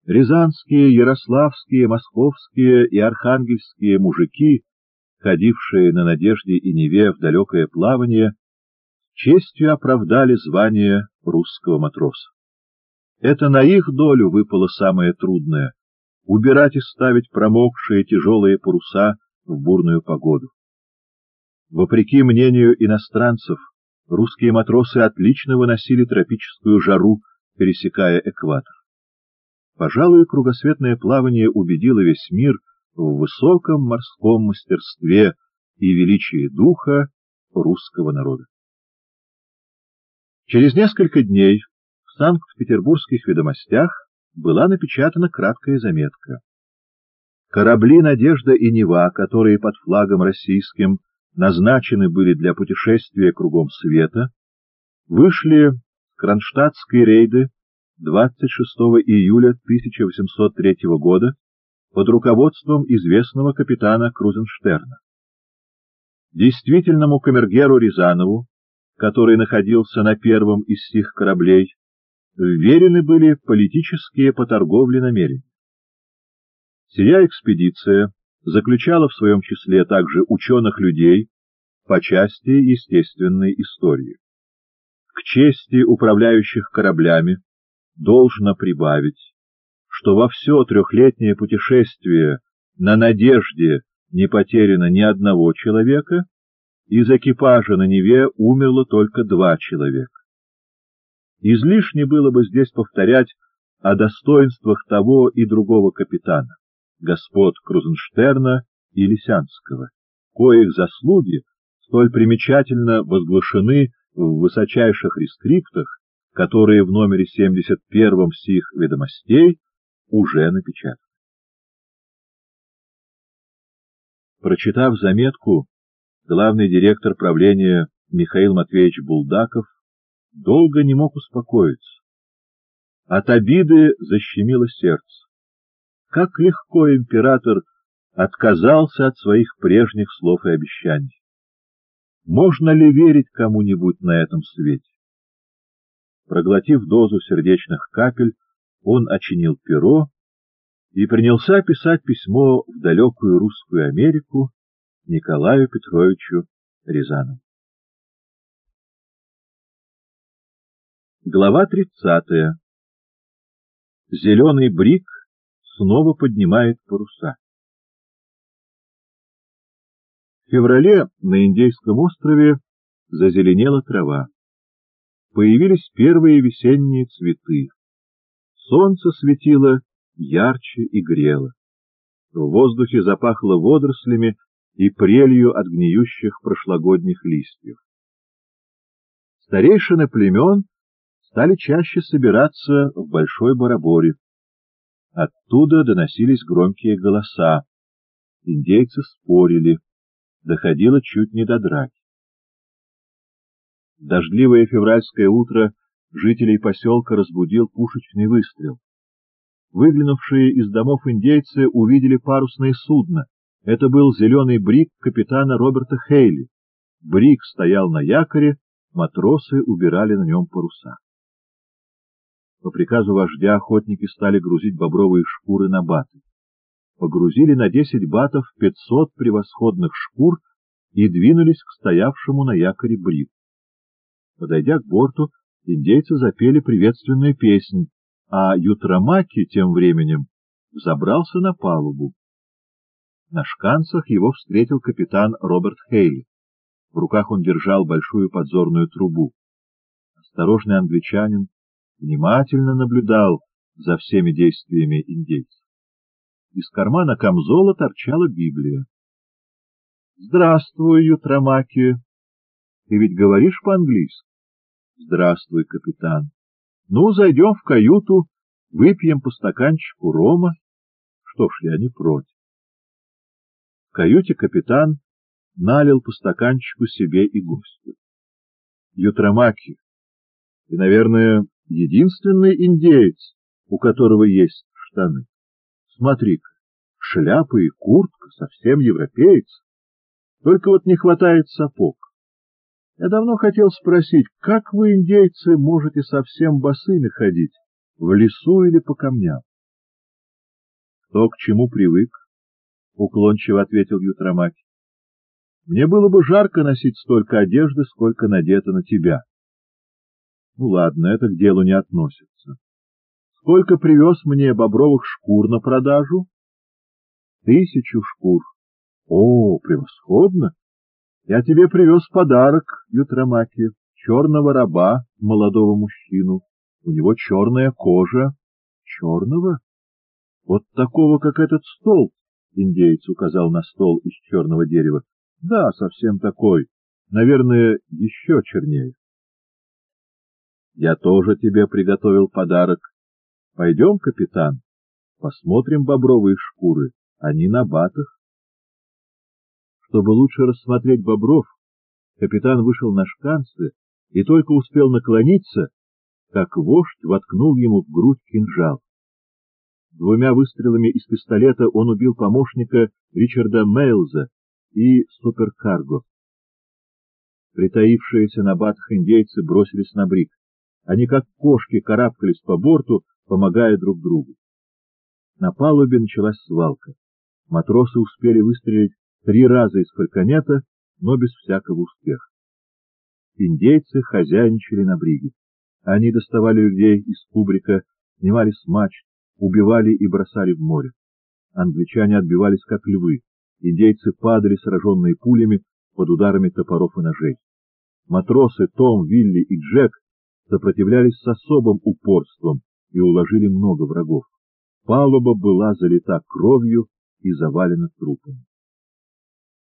Рязанские, ярославские, московские и архангельские мужики, ходившие на Надежде и Неве в далекое плавание, честью оправдали звание русского матроса. Это на их долю выпало самое трудное — убирать и ставить промокшие тяжелые паруса в бурную погоду. Вопреки мнению иностранцев, русские матросы отлично выносили тропическую жару, пересекая экватор. Пожалуй, кругосветное плавание убедило весь мир в высоком морском мастерстве и величии духа русского народа. Через несколько дней в Санкт-Петербургских ведомостях была напечатана краткая заметка. Корабли «Надежда» и «Нева», которые под флагом российским назначены были для путешествия кругом света, вышли с Кронштадтской рейды 26 июля 1803 года под руководством известного капитана Крузенштерна. Действительному камергеру Рязанову, который находился на первом из сих кораблей, вверены были политические по торговле намерения. Сия экспедиция заключала в своем числе также ученых людей по части естественной истории. К чести управляющих кораблями должно прибавить, что во все трехлетнее путешествие на «Надежде» не потеряно ни одного человека, из экипажа на Неве умерло только 2 человека. Излишне было бы здесь повторять о достоинствах того и другого капитана, господ Крузенштерна и Лисянского, коих заслуги столь примечательно возглашены в высочайших рескриптах, которые в номере 71 сих ведомостей уже напечатаны. Прочитав заметку, главный директор правления Михаил Матвеевич Булдаков долго не мог успокоиться. От обиды защемило сердце. Как легко император отказался от своих прежних слов и обещаний. Можно ли верить кому-нибудь на этом свете? Проглотив дозу сердечных капель, он очинил перо и принялся писать письмо в далекую русскую Америку Николаю Петровичу Рязанову. Глава 30. Зеленый брик снова поднимает паруса. В феврале на Индейском острове зазеленела трава. Появились первые весенние цветы. Солнце светило ярче и грело. В воздухе запахло водорослями и прелью от гниющих прошлогодних листьев. Старейшины племен стали чаще собираться в Большой Бараборе. Оттуда доносились громкие голоса. Индейцы спорили. Доходило чуть не до драки. В дождливое февральское утро жителей поселка разбудил пушечный выстрел. Выглянувшие из домов индейцы увидели парусное судно. Это был зеленый брик капитана Роберта Хейли. Брик стоял на якоре, матросы убирали на нем паруса. По приказу вождя охотники стали грузить бобровые шкуры на баты. Погрузили на 10 батов 500 превосходных шкур и двинулись к стоявшему на якоре брику. Подойдя к борту, индейцы запели приветственную песнь, а Ютрамаки тем временем взобрался на палубу. На шканцах его встретил капитан Роберт Хейли. В руках он держал большую подзорную трубу. Осторожный англичанин внимательно наблюдал за всеми действиями индейцев. Из кармана камзола торчала Библия. — Здравствуй, Ютрамаки. Ты ведь говоришь по-английски? — Здравствуй, капитан. Ну, зайдем в каюту, выпьем по стаканчику рома. Что ж, я не против. В каюте капитан налил по стаканчику себе и гостю. — Ютрамаки, ты, наверное, единственный индеец, у которого есть штаны. Смотри-ка, шляпа и куртка совсем европеец. Только вот не хватает сапог. Я давно хотел спросить, как вы, индейцы, можете совсем босыми ходить, в лесу или по камням? — Кто к чему привык, — уклончиво ответил Ютромаки. — Мне было бы жарко носить столько одежды, сколько надето на тебя. — Ну ладно, это к делу не относится. Сколько привез мне бобровых шкур на продажу? 1000 шкур. О, превосходно! Я тебе привез подарок, Ютромаки, черного раба, молодого мужчину. У него черная кожа. Черного? Вот такого, как этот стол. Индеец указал на стол из черного дерева. Да, совсем такой. Наверное, еще чернее. Я тоже тебе приготовил подарок. Пойдем, капитан, посмотрим бобровые шкуры. Они на батах. Чтобы лучше рассмотреть бобров, капитан вышел на шканцы и только успел наклониться, как вождь воткнул ему в грудь кинжал. 2 выстрелами из пистолета он убил помощника Ричарда Мейлза и суперкарго. Притаившиеся на батах индейцы бросились на брик. Они, как кошки, карабкались по борту, помогая друг другу. На палубе началась свалка. Матросы успели выстрелить 3 раза из фальконета, но без всякого успеха. Индейцы хозяйничали на бриге. Они доставали людей из кубрика, снимали с мачт, убивали и бросали в море. Англичане отбивались, как львы. Индейцы падали, сраженные пулями, под ударами топоров и ножей. Матросы Том, Вилли и Джек сопротивлялись с особым упорством и уложили много врагов. Палуба была залита кровью и завалена трупами.